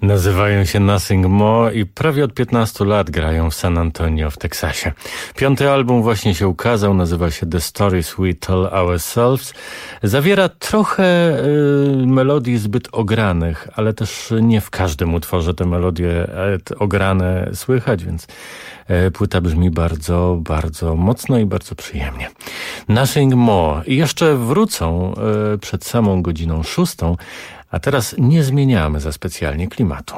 Nazywają się Nothing More i prawie od 15 lat grają w San Antonio w Teksasie. 5. album właśnie się ukazał, nazywa się The Stories We Tell Ourselves. Zawiera trochę melodii zbyt ogranych, ale też nie w każdym utworze te melodie ograne słychać, więc płyta brzmi bardzo, bardzo mocno i bardzo przyjemnie. Nothing More. I jeszcze wrócą przed samą godziną 6, a teraz nie zmieniamy za specjalnie klimatu.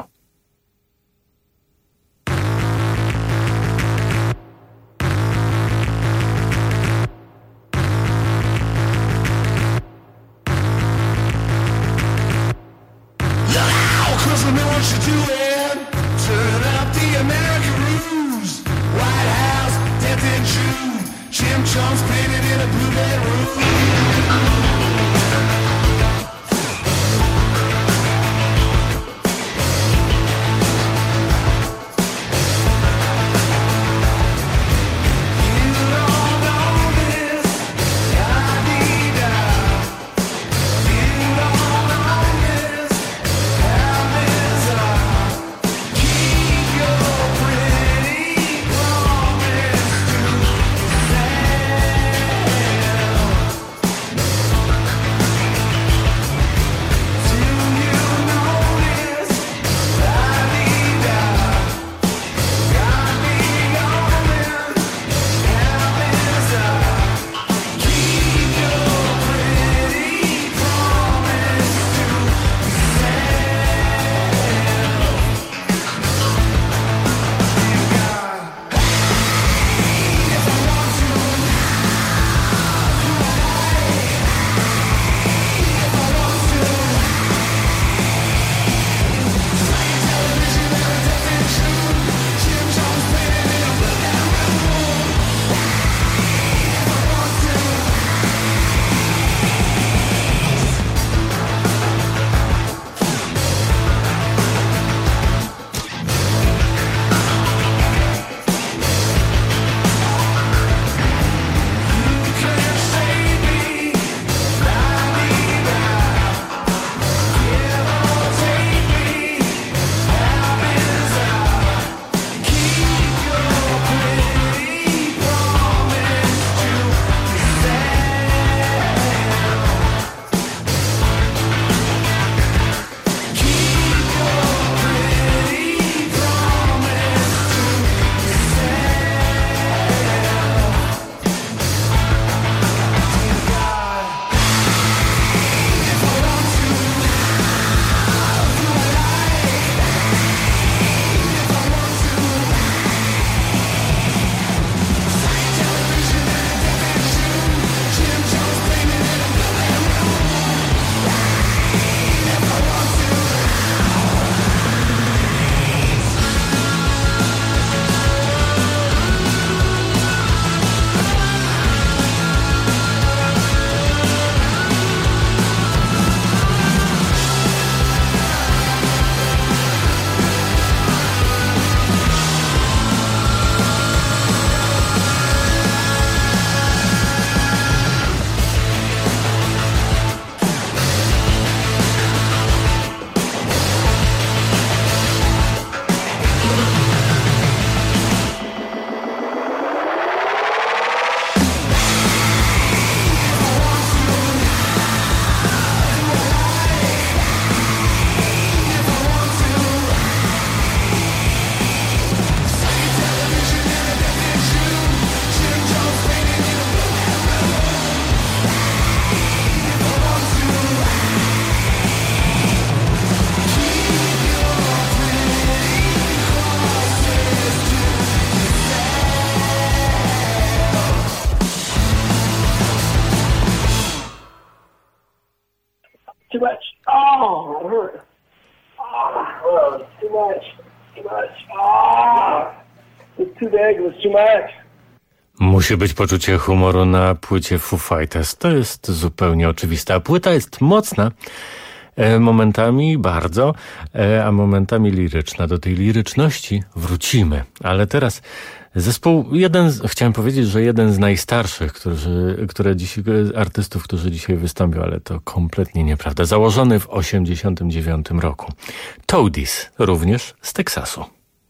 Chimchums painted in a blue bedroom. Too much. Oh, it hurt. Oh, too much. Too much. Oh, it's too big. It was too much. Musi być poczucie humoru na płycie Foo Fighters. To jest zupełnie oczywiste. A płyta jest mocna. Momentami bardzo, a momentami liryczna. Do tej liryczności wrócimy. Ale teraz zespół, chciałem powiedzieć, że jeden z najstarszych, artystów, którzy dzisiaj wystąpią, ale to kompletnie nieprawda. Założony w 1989 roku. Toadies, również z Teksasu.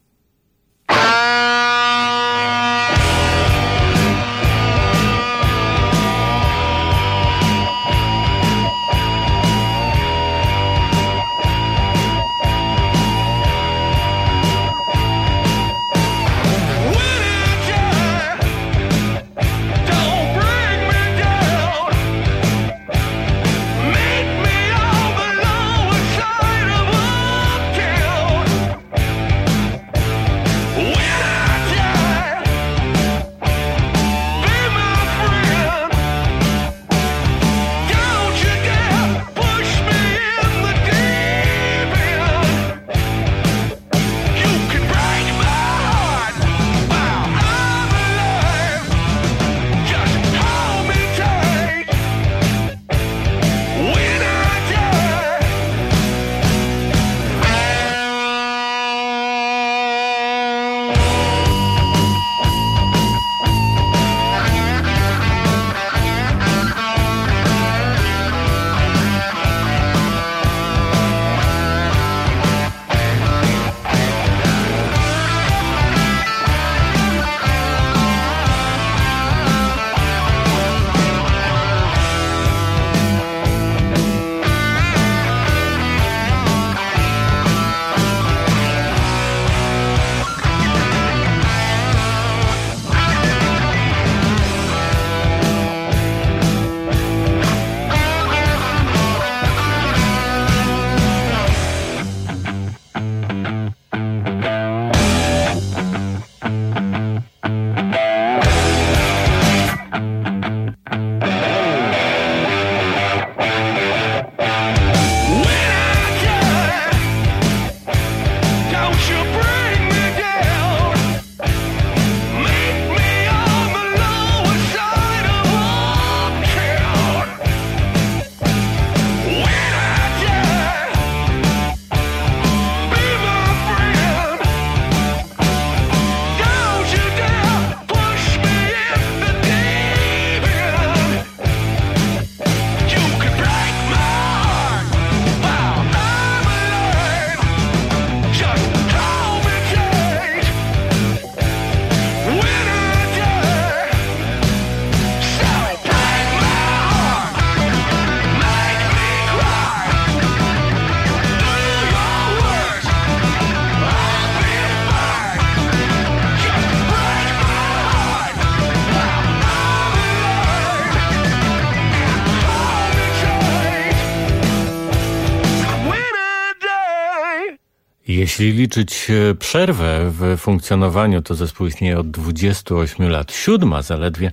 Jeśli liczyć przerwę w funkcjonowaniu, to zespół istnieje od 28 lat. 7 zaledwie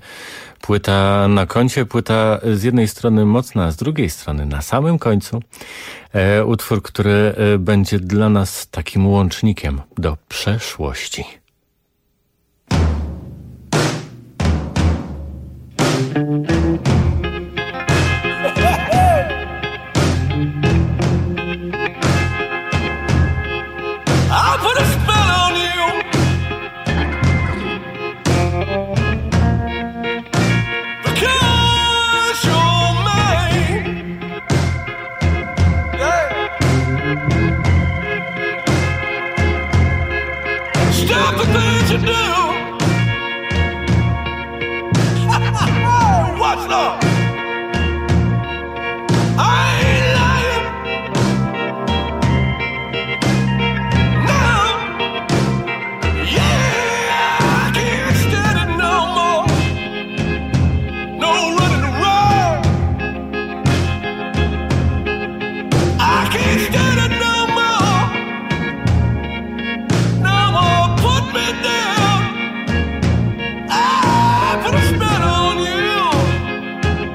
płyta na koncie, płyta z jednej strony mocna, a z drugiej strony na samym końcu utwór, który będzie dla nas takim łącznikiem do przeszłości. Stop the things you do. Watch out. I ain't lying. No. Yeah, I can't stand it no more. No running around. I can't stand it no more. No more put me down. I put a spell on you.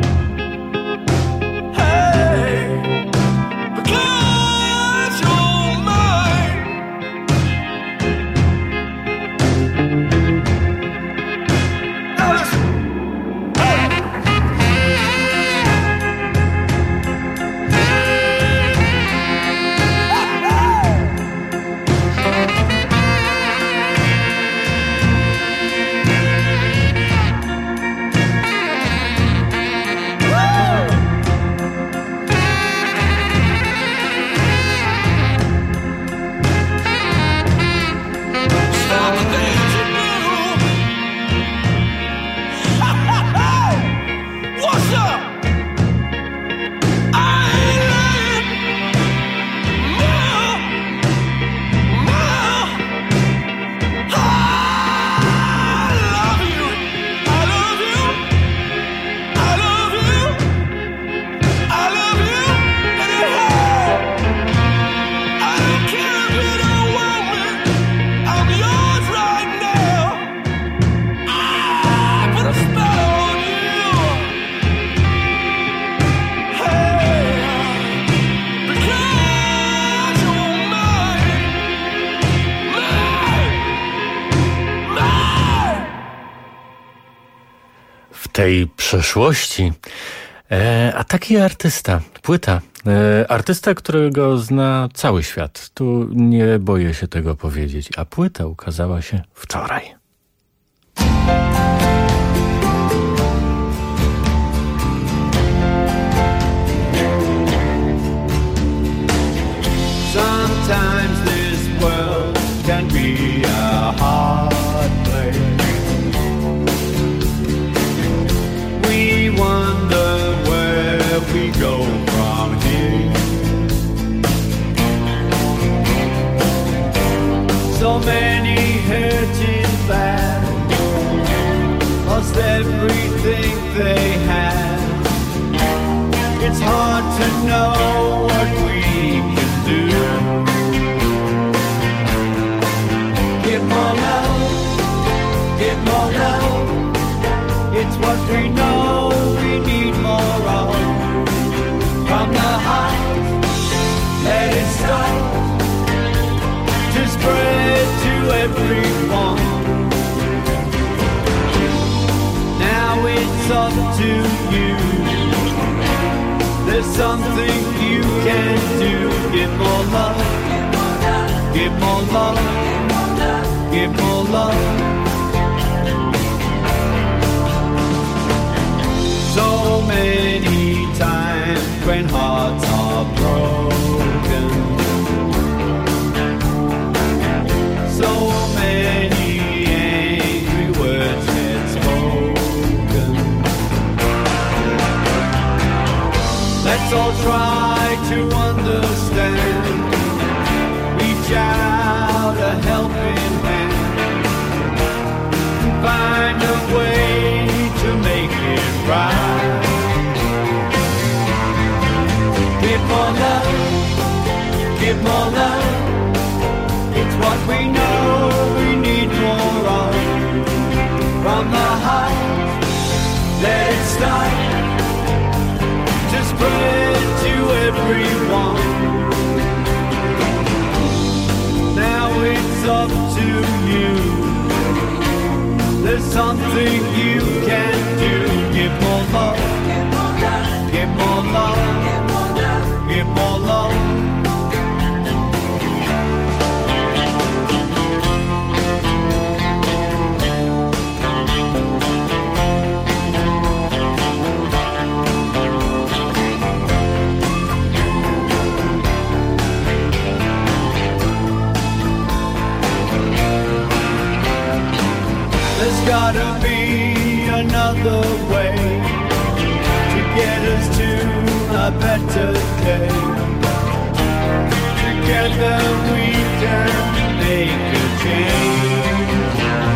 tej przeszłości. A taki artysta, płyta. Artysta, którego zna cały świat. Tu nie boję się tego powiedzieć. A płyta ukazała się wczoraj. Sometimes this world can be a hard place. We wonder where we go from here. So many hurting bad, lost everything they had. It's hard to know what we can do. Give more love, give more love. It's what we know we need more of. From the heart, let it start to spread to everyone. Now it's up to you. There's something you can do. Give more love, give more love, give more love. So many times when hearts are broken, so many angry words get spoken. Let's all try to understand. Reach out a helping hand. Find a way to make it right. Give more love, give more love. It's what we know we need more of. From the heart, let it start to spread to everyone. Now it's up to you. There's something you can do. Give more love, give more love, give more love. There's gotta be another way to get us to a better day. Together we can make a change.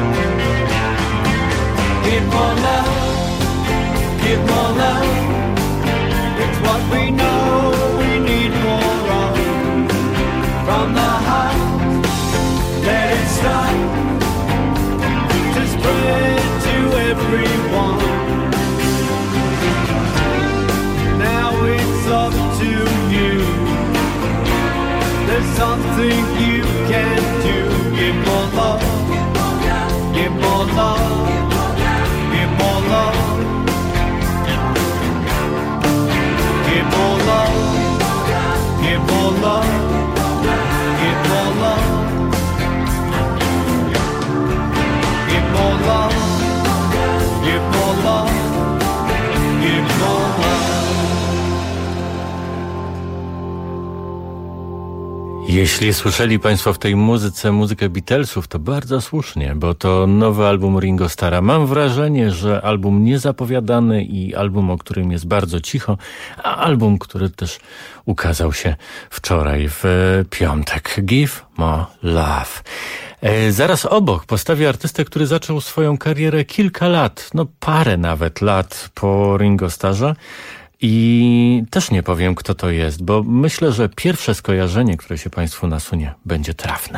Give more love, give more love. It's what we know we need more of. From the heart, let it start to spread to everyone. Now it's up to you. There's something you can do. Give more love, give more love, give more love, give more love, give more love, give more love. Give more love, give more love, give more love. Jeśli słyszeli Państwo w tej muzyce muzykę Beatlesów, to bardzo słusznie, bo to nowy album Ringo Starra. Mam wrażenie, że album niezapowiadany i album, o którym jest bardzo cicho, a album, który też ukazał się wczoraj w piątek. Give more love. Zaraz obok postawię artystę, który zaczął swoją karierę kilka lat, parę nawet lat po Ringo Starrze. I też nie powiem, kto to jest, bo myślę, że pierwsze skojarzenie, które się Państwu nasunie, będzie trafne.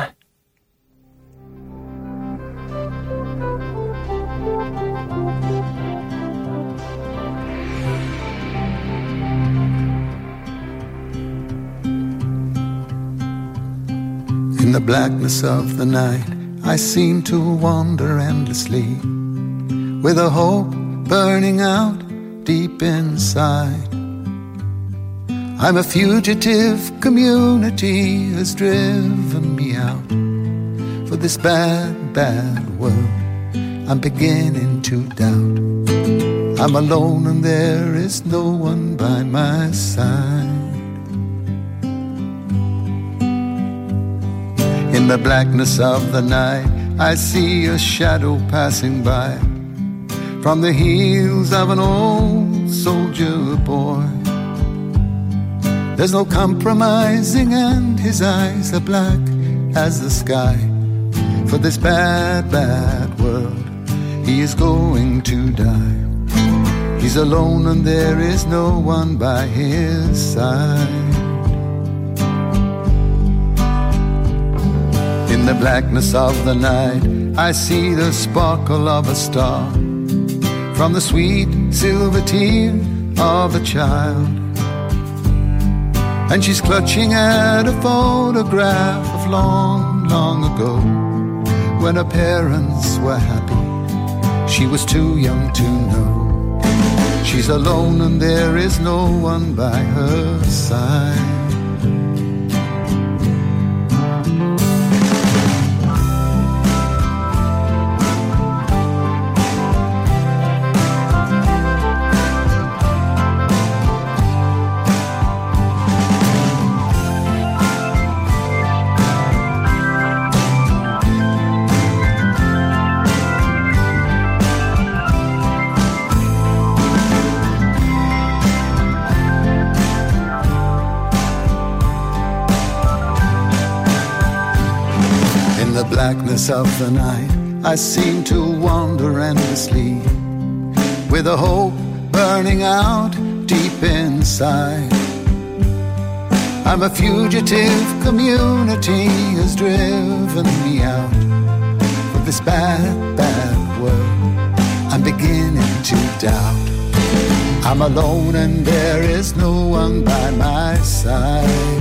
In the blackness of the night, I seem to wander endlessly, with a hope burning out deep inside. I'm a fugitive, community has driven me out. For this bad, bad world, I'm beginning to doubt. I'm alone and there is no one by my side. In the blackness of the night, I see a shadow passing by from the heels of an old soldier boy. There's no compromising and his eyes are black as the sky. For this bad, bad world, he is going to die. He's alone and there is no one by his side. In the blackness of the night, I see the sparkle of a star from the sweet silver tear of a child. And she's clutching at a photograph of long, long ago, when her parents were happy. She was too young to know. She's alone and there is no one by her side. Blackness of the night, I seem to wander endlessly, with a hope burning out deep inside. I'm a fugitive, community has driven me out of this bad, bad world. I'm beginning to doubt. I'm alone and there is no one by my side.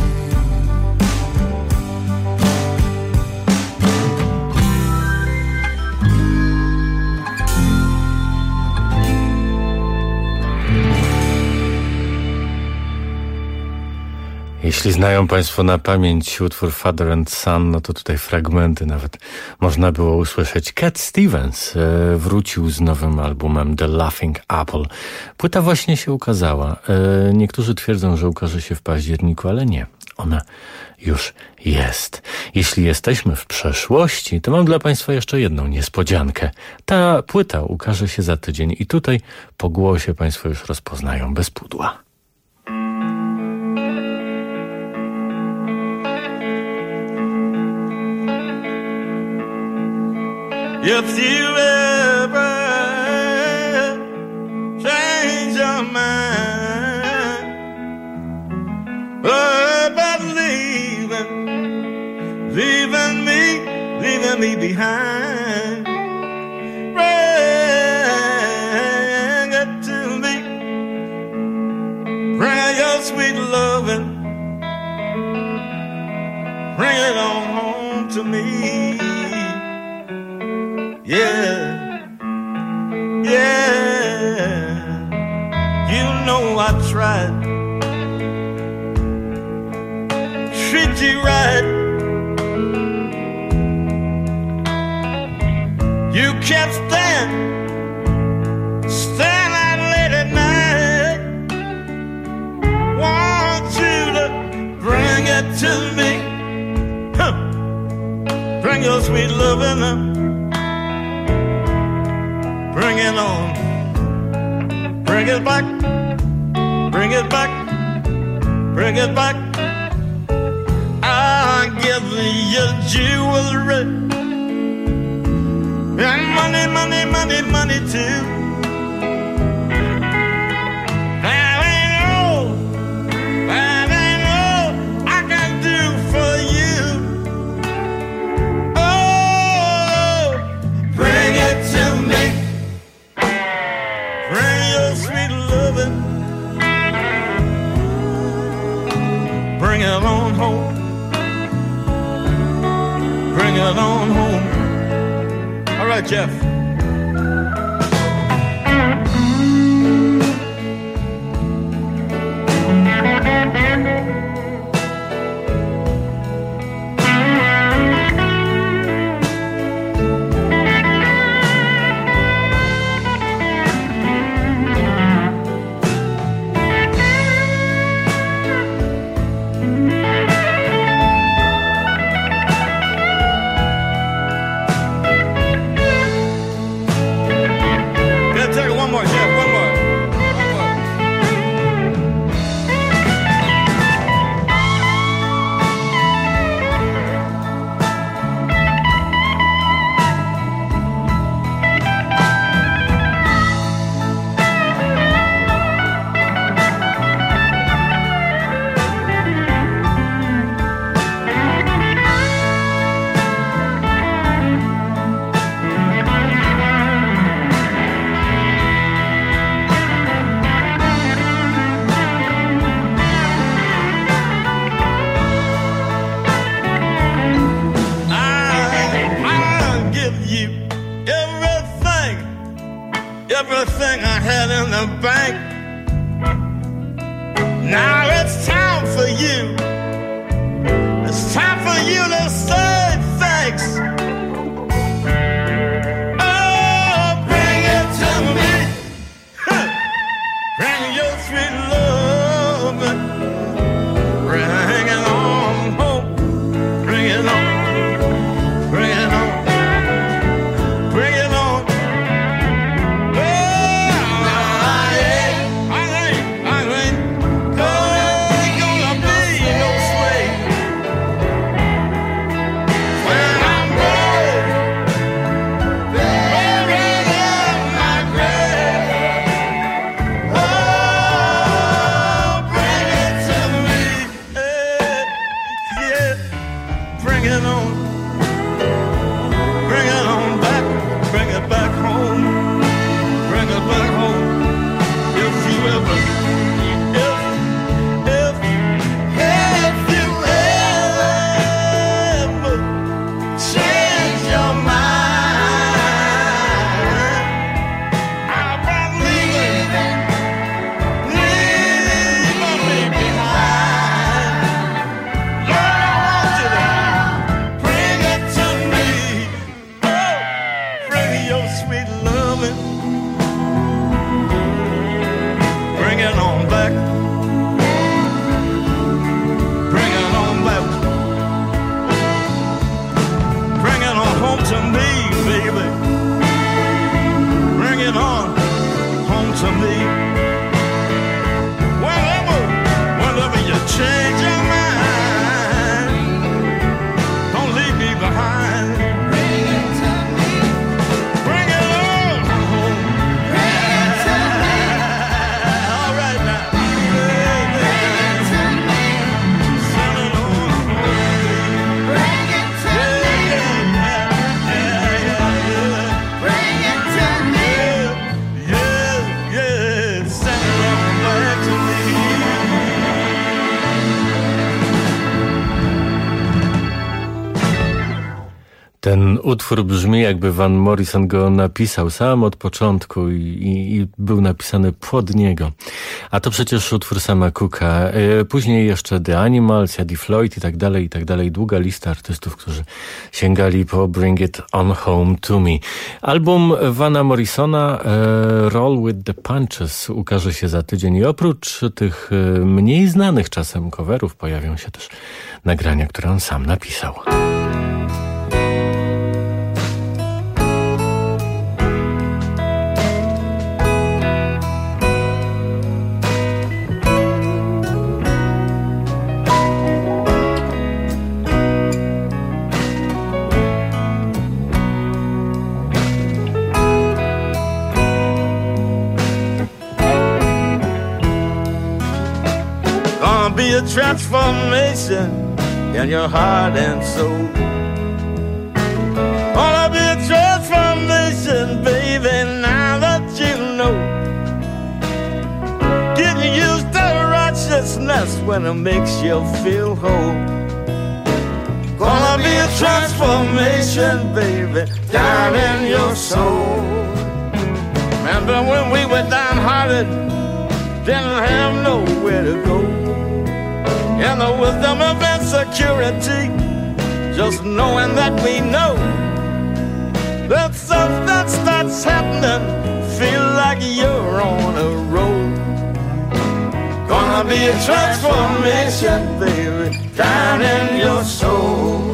Jeśli znają Państwo na pamięć utwór Father and Son, no to tutaj fragmenty nawet można było usłyszeć. Cat Stevens wrócił z nowym albumem The Laughing Apple. Płyta właśnie się ukazała. Niektórzy twierdzą, że ukaże się w październiku, ale nie. Ona już jest. Jeśli jesteśmy w przeszłości, to mam dla Państwa jeszcze jedną niespodziankę. Ta płyta ukaże się za tydzień i tutaj po głosie Państwo już rozpoznają bez pudła. If you ever change your mind about leaving me behind, bring it to me, bring your sweet loving, bring it on home to me. Yeah, yeah, you know I tried, treat you right. You kept staying out late at night. Want you to bring it to me, bring your sweet loving up. Bring it on, bring it back, bring it back, bring it back. I'll give you jewelry and money, money, money, money too. That ain't all I can do for you. Oh, bring it to me. Bring your sweet loving, bring it on home, bring it on home. All right, Jeff. sweet love. Bring it on home. Bring it on. Bring it on. Bring it on. Ten utwór brzmi, jakby Van Morrison go napisał sam od początku i był napisany pod niego. A to przecież utwór sama Cooka. Później jeszcze The Animals, Eddie Floyd i tak dalej. Długa lista artystów, którzy sięgali po Bring It On Home To Me. Album Vana Morrisona Roll With The Punches ukaże się za tydzień i oprócz tych mniej znanych czasem coverów pojawią się też nagrania, które on sam napisał. Be a transformation in your heart and soul. Wanna be a transformation, baby, now that you know. Getting used to righteousness when it makes you feel whole. Gonna be a transformation, baby, down in your soul. Remember when we were downhearted, didn't have nowhere to go. In the wisdom of insecurity, just knowing that we know that something starts happening, feel like you're on a roll. Gonna be a transformation, baby, down in your soul.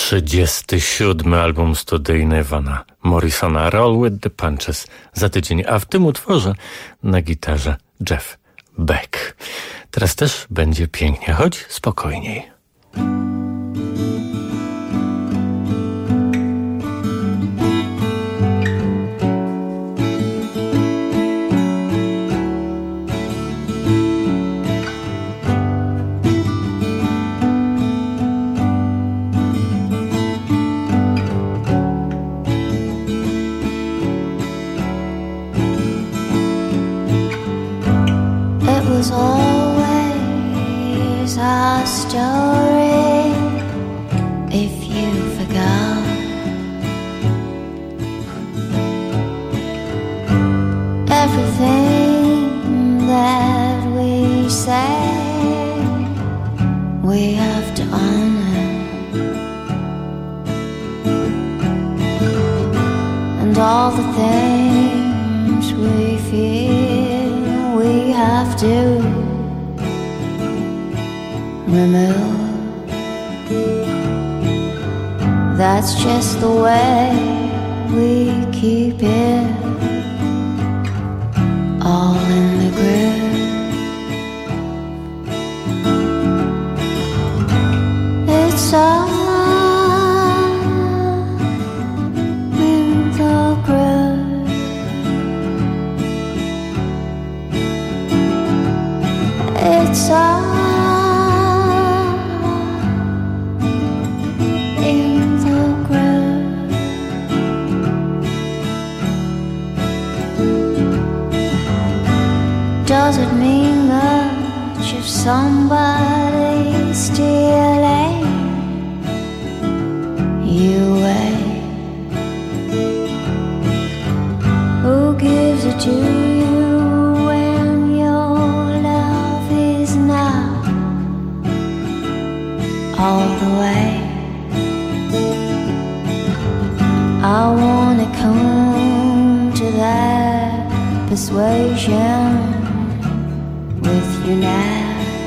37. album studyjny Vana Morrisona, Roll with the Punches, za tydzień, a w tym utworze na gitarze Jeff Beck. Teraz też będzie pięknie, choć spokojniej. Was always our story, if you forgot. Everything that we say, we have to honor, and all the things we feel, we have to remove. That's just the way we keep it all in the groove. It's all in the groove. It's all in the groove. Does it mean much if somebody's stealing you away? Who gives it to you when your love is not all the way? I wanna come to that persuasion with you now.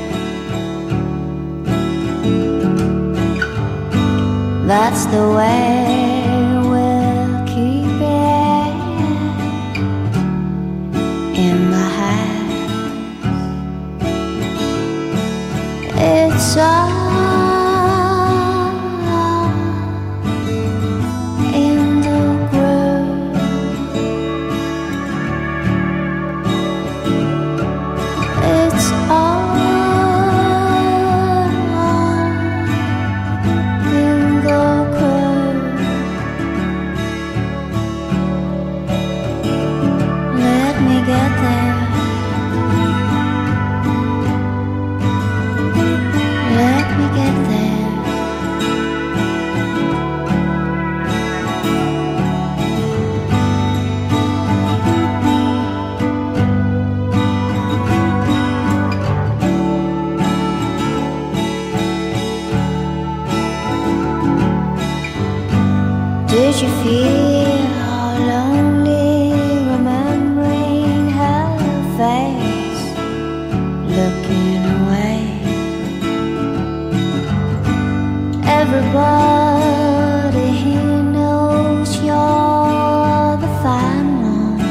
That's the way we'll keep it in the house. It's all in the groove. It's all in the groove. Let me get there. Let me get there. Did you feel lonely remembering her face, looking away? Everybody here knows you're the fine one.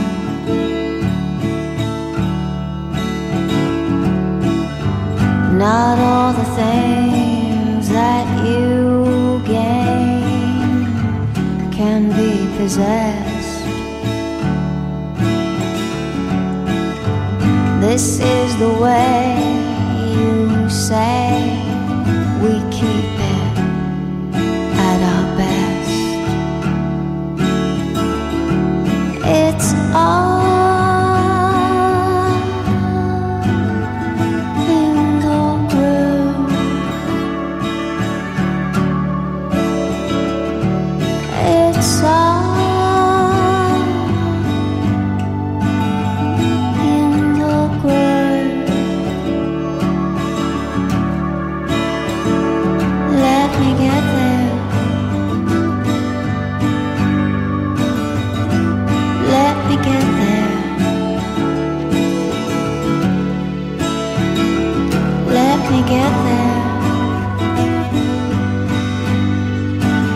Not all the things that you gain can be possessed. This is the way you say we keep it at our best. It's all in the groove. It's all in the groove. Let me get there. Let me get there. Let me get there.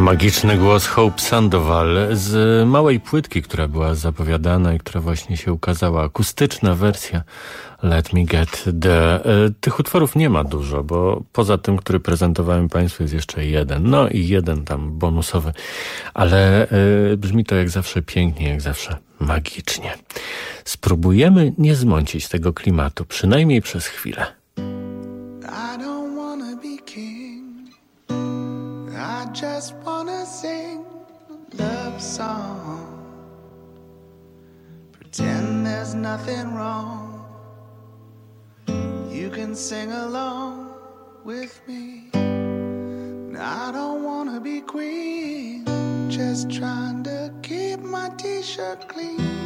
Magiczny głos Hope Sandoval z małej płytki, która była zapowiadana i która właśnie się ukazała. Akustyczna wersja Let Me Get There. Tych utworów nie ma dużo, bo poza tym, który prezentowałem Państwu, jest jeszcze jeden. No i jeden tam bonusowy. Ale brzmi to jak zawsze pięknie, jak zawsze magicznie. Spróbujemy nie zmącić tego klimatu, przynajmniej przez chwilę. I don't wanna be king. I just wanna sing a love song. Pretend there's nothing wrong. You can sing along with me. I don't wanna be queen. Just trying to keep my t-shirt clean.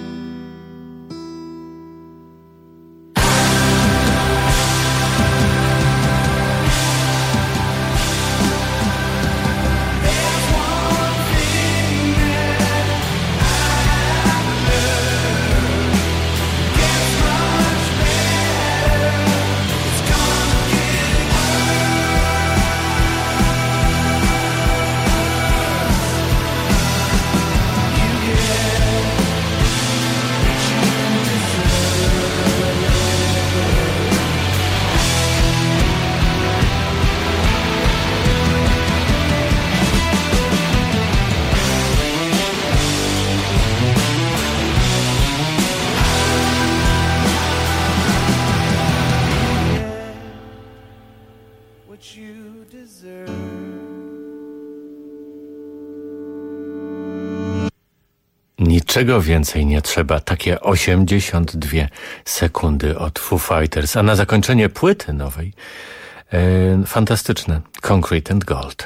Niczego więcej nie trzeba. Takie 82 sekundy od Foo Fighters. A na zakończenie płyty nowej fantastyczne Concrete and Gold.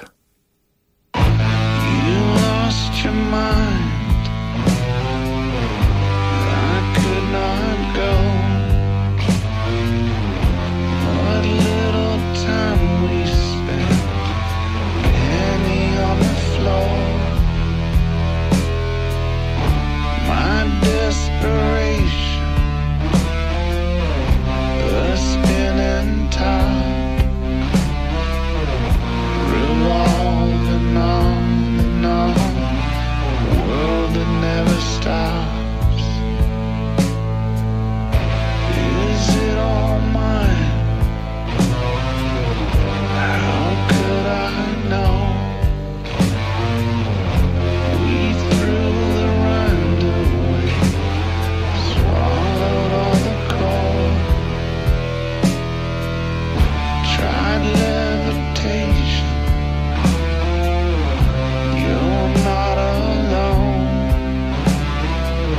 You lost your mind. I could not go. What little time we spent, penny on the floor. My desperation, a spinning top, revolving on and on, a world that never stops. Is it all mine? How could I know? We threw the run away, swallowed all the cold, tried levitation. You're not alone.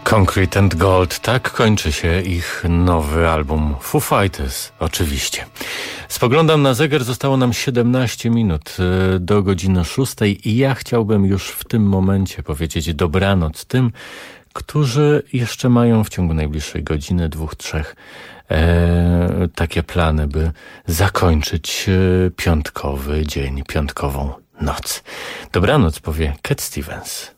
Concrete and Gold, tak kończy się ich nowy album. Foo Fighters, oczywiście. Spoglądam na zegar, zostało nam 17 minut do godziny 6 i ja chciałbym już w tym momencie powiedzieć dobranoc tym, którzy jeszcze mają w ciągu najbliższej godziny, 2-3 takie plany, by zakończyć piątkowy dzień, piątkową noc. Dobranoc powie Cat Stevens.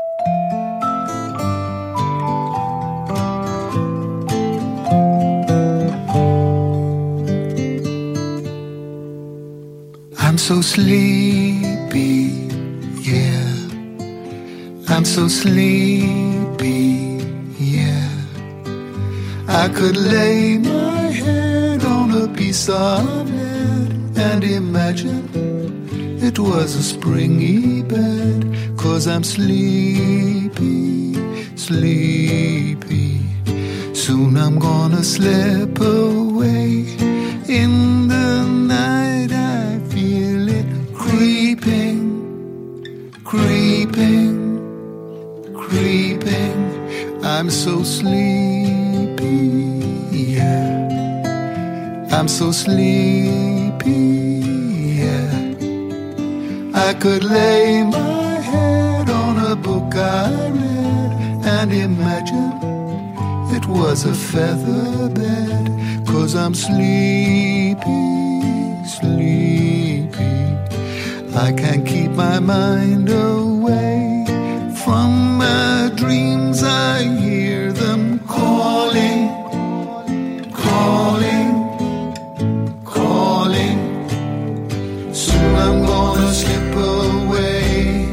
I'm so sleepy, yeah. I'm so sleepy, yeah. I could lay my head on a piece of lead and imagine it was a springy bed, 'cause I'm sleepy, sleepy. Soon I'm gonna slip away in the night. I feel it creeping, creeping, creeping. I'm so sleepy, yeah. I'm so sleepy, yeah. I could lay my head on a book I read and imagine it was a feather bed, 'cause I'm sleepy, sleepy. I can't keep my mind away from my dreams. I hear them calling, calling, calling. Soon I'm gonna slip away.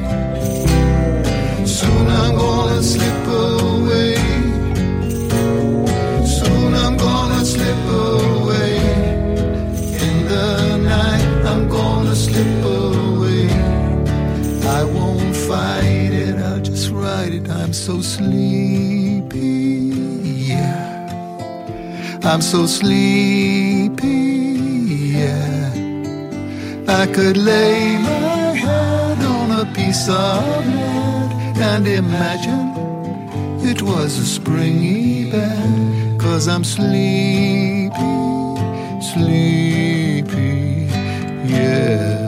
Soon I'm gonna slip away. Soon I'm gonna slip away. In the night I'm gonna slip away. I won't fight it, I'll just ride it. I'm so sleepy, yeah. I'm so sleepy, yeah. I could lay my head on a piece of lead and imagine it was a springy bed, 'cause I'm sleepy, sleepy, yeah.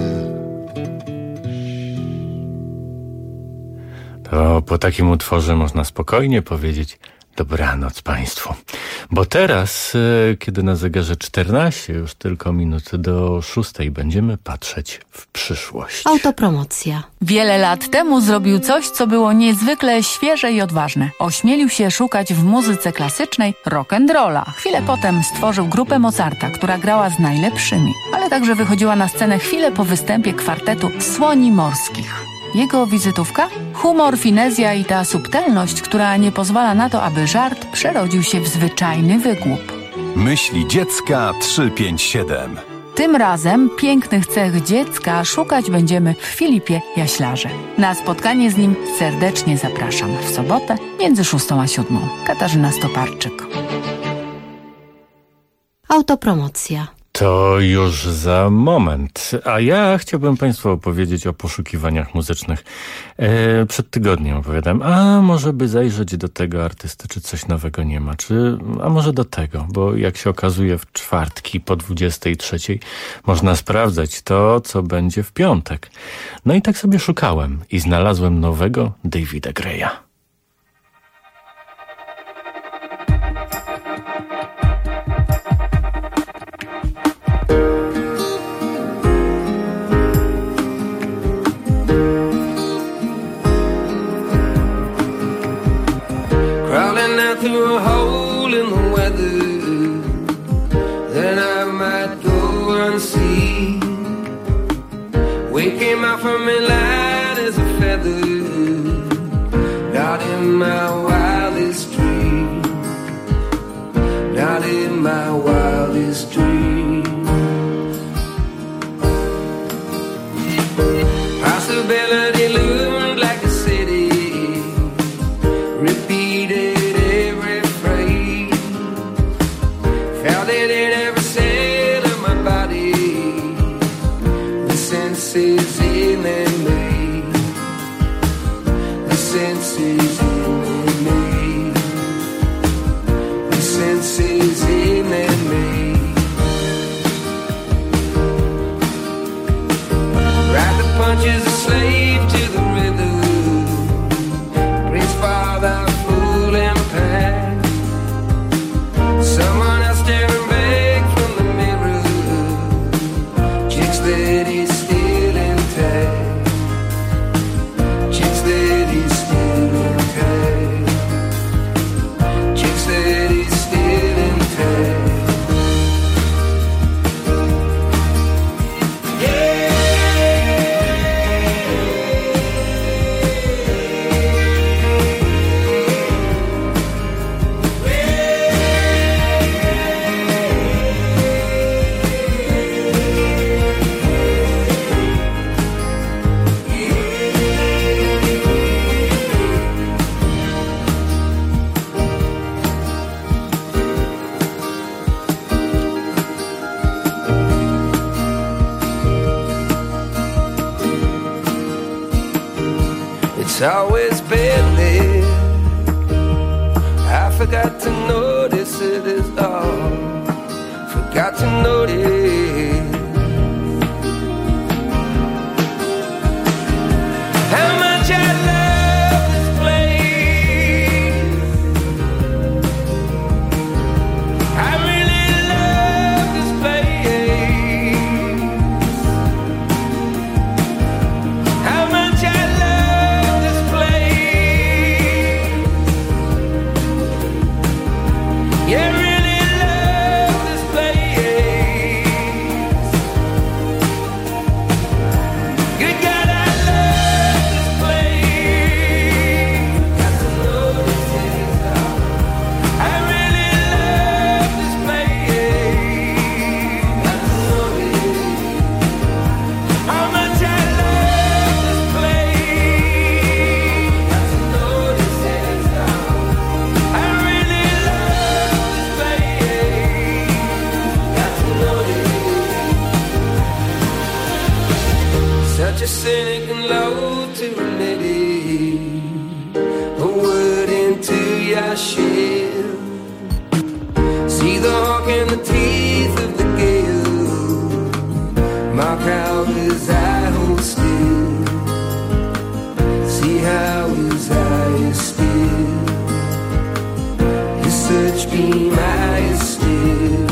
To po takim utworze można spokojnie powiedzieć dobranoc Państwu. Bo teraz, kiedy na zegarze 14, już tylko minut do 6, będziemy patrzeć w przyszłość. Autopromocja. Wiele lat temu zrobił coś, co było niezwykle świeże i odważne. Ośmielił się szukać w muzyce klasycznej rock'n'rolla. Chwilę potem stworzył grupę Mozarta, która grała z najlepszymi, ale także wychodziła na scenę chwilę po występie kwartetu Słoni Morskich. Jego wizytówka? Humor, finezja i ta subtelność, która nie pozwala na to, aby żart przerodził się w zwyczajny wygłup. Myśli dziecka 357. Tym razem pięknych cech dziecka szukać będziemy w Filipie Jaślarze. Na spotkanie z nim serdecznie zapraszam w sobotę między 6 a 7. Katarzyna Stoparczyk. Autopromocja. To już za moment. A ja chciałbym Państwu opowiedzieć o poszukiwaniach muzycznych. Przed tygodniem opowiadam, a może by zajrzeć do tego artysty, czy coś nowego nie ma, a może do tego, bo jak się okazuje w czwartki po 23 można sprawdzać to, co będzie w piątek. No i tak sobie szukałem i znalazłem nowego Davida Greya. Through a hole in the weather, then I might go and see. Wind came out from me light as a feather, not in my wildest dream, not in my wildest dream. Possibility loomed like a city, repeated every phrase, felt it in every cell of my body, the senses in me, the senses in me. this evening me. Ride the punches, a slave to the rhythm. Praise Father, fool and pack. Someone else staring back from the mirror. Chicks that is still intact. Chicks that is still intact. Chicks that is still intact. It's always been there. I forgot to notice it is all. Forgot to notice how much I love this place. I really love this place. How much I love this place. Yeah, I really love this place. Good God, I love this place. Got to notice it all. I really love this place. Got to notice how much I love this place. Got to notice it all. I really love this place. Got to notice. Such a cynic and low to admit it. A word into your shell. See the hawk in the teeth of the gale. Mark how his eye holds still. See how his eye is still. His search beam eye is still.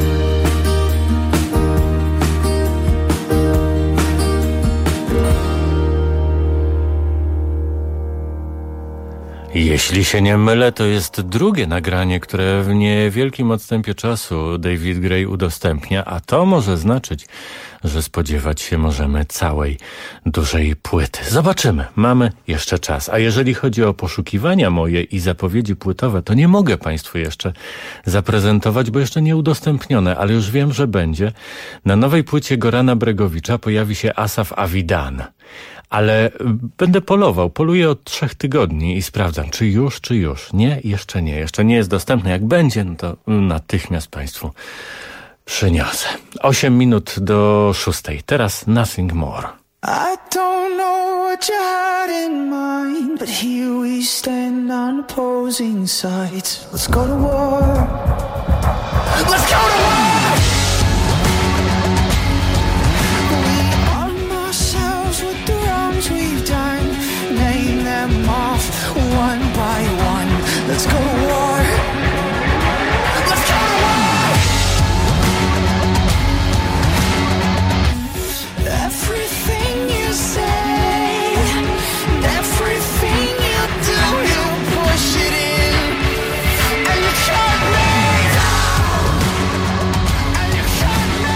Jeśli się nie mylę, to jest drugie nagranie, które w niewielkim odstępie czasu David Gray udostępnia, a to może znaczyć, że spodziewać się możemy całej dużej płyty. Zobaczymy, mamy jeszcze czas. A jeżeli chodzi o poszukiwania moje i zapowiedzi płytowe, to nie mogę Państwu jeszcze zaprezentować, bo jeszcze nie udostępnione, ale już wiem, że będzie. Na nowej płycie Gorana Bregowicza pojawi się Asaf Avidan. Ale będę poluję od 3 tygodni i sprawdzam, czy już. Nie, jeszcze nie jest dostępne. Jak będzie, no to natychmiast Państwu przyniosę. 8 minut do 6. Teraz Nothing More. I don't know what you had in mind, but here we stand on opposing sides. Let's go to war. Let's go to war! We've done, name them off one by one. Let's go to war. Let's go to war. Everything you say, everything you do, you push it in, and you cut me down, and you cut me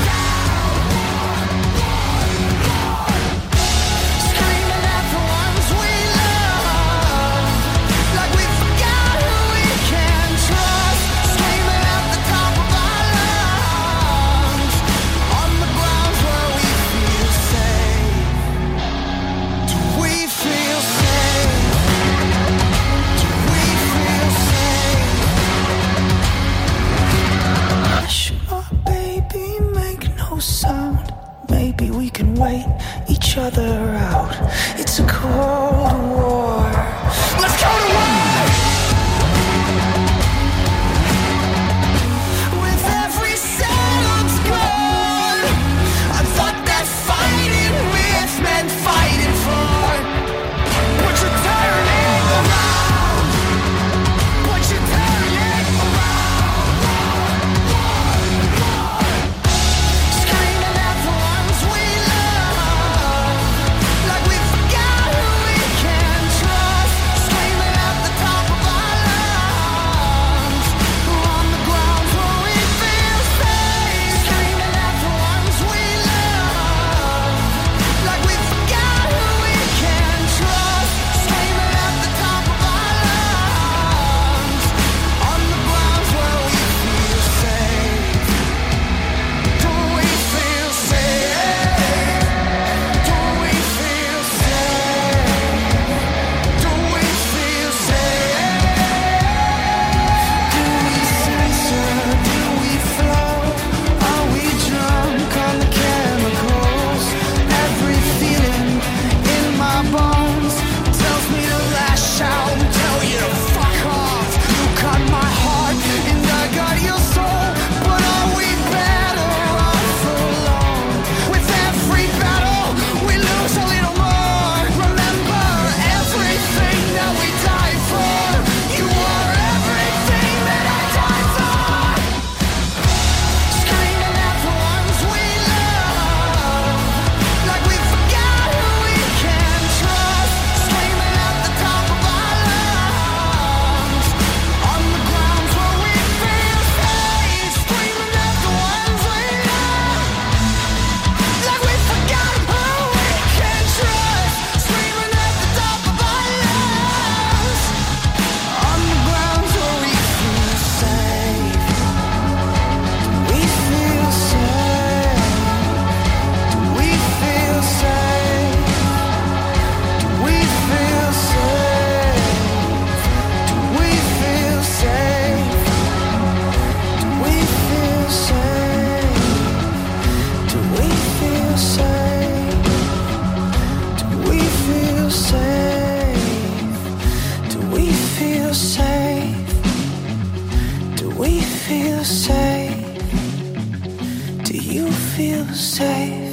screaming at the ones we love, like we forgot who we can trust. Screaming at the top of our lungs, on the grounds where we feel safe. Do we feel safe? Do we feel safe? Hush, my baby, make no sound. Maybe we can wait each other out. It's a cold war. Let's go to war! feel safe.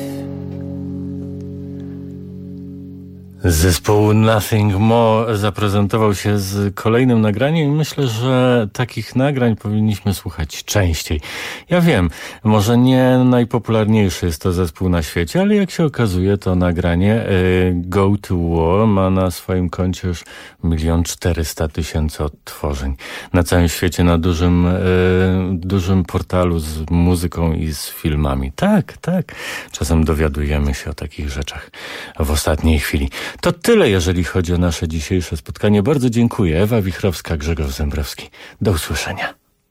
Zespół Nothing More zaprezentował się z kolejnym nagraniem i myślę, że takich nagrań powinniśmy słuchać częściej. Ja wiem, może nie najpopularniejszy jest to zespół na świecie, ale jak się okazuje, to nagranie Go to War ma na swoim koncie już 1 400 000 odtworzeń. Na całym świecie, na dużym portalu z muzyką i z filmami. Tak. Czasem dowiadujemy się o takich rzeczach w ostatniej chwili. To tyle, jeżeli chodzi o nasze dzisiejsze spotkanie. Bardzo dziękuję. Ewa Wichrowska, Grzegorz Zembrowski. Do usłyszenia.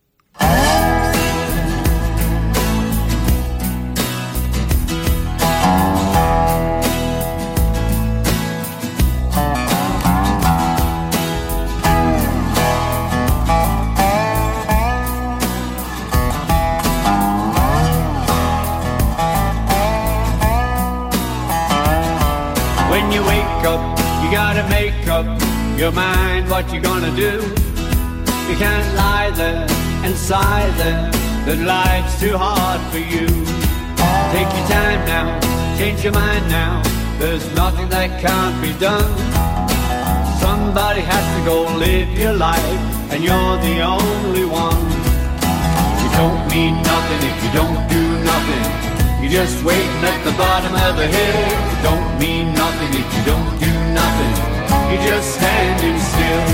When you wake up, you gotta make up your mind what you're gonna do. You can't lie there and sigh there that life's too hard for you. Take your time now, change your mind now. There's nothing that can't be done. Somebody has to go live your life, and you're the only one. You don't mean nothing if you don't do nothing. You're just waiting at the bottom of the hill. Don't mean nothing if you don't do nothing. You're just standing still.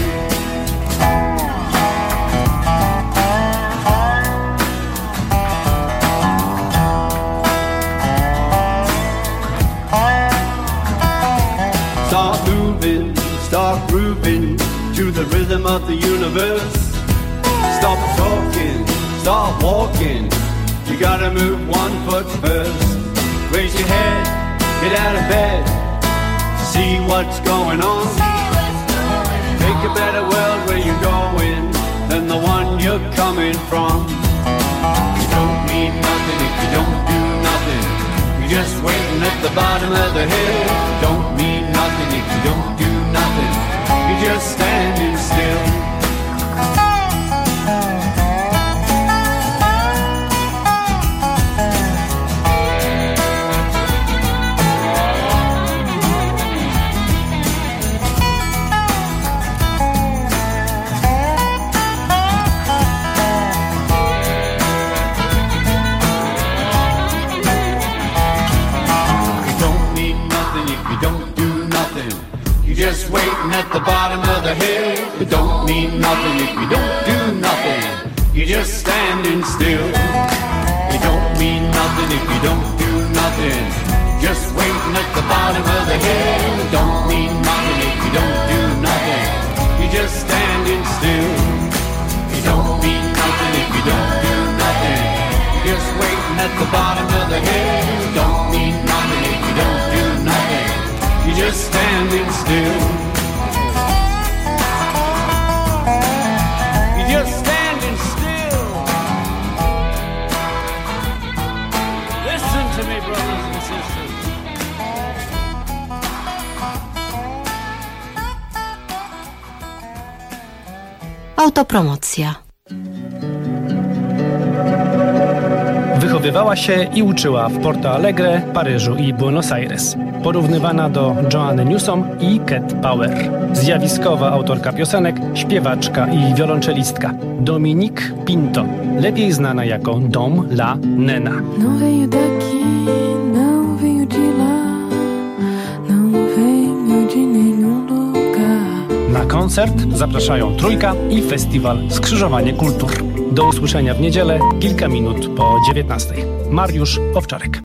Start moving, start grooving to the rhythm of the universe. Stop talking, start walking. You gotta move one foot first. Raise your head, get out of bed, see what's going on. Make a better world where you're going than the one you're coming from. You don't mean nothing if you don't do nothing. You're just waiting at the bottom of the hill. Don't mean nothing if you don't do nothing. You're just standing still. Just waiting at the bottom of the hill. It don't mean nothing if you don't do nothing. You're just standing still. It don't mean nothing if you don't do nothing. Just waiting at the bottom of the hill. It don't mean nothing if you don't do nothing. You're just standing still. It don't mean nothing if you don't do nothing. Just waiting at the bottom of the hill. It don't mean nothing if you don't do nothing. You're just standing still. You're just standing still. Listen to me, brothers and sisters. Autopromocja. Wychowywała się i uczyła w Porto Alegre, Paryżu i Buenos Aires. Porównywana do Joanny Newsom i Cat Power. Zjawiskowa autorka piosenek, śpiewaczka i wiolonczelistka. Dominique Pinto, lepiej znana jako Dom La Nena. Não venho daqui, não venho de lá, não venho de nenhum lugar. Na koncert zapraszają Trójka i festiwal Skrzyżowanie Kultur. Do usłyszenia w niedzielę, kilka minut po 19:00. Mariusz Owczarek.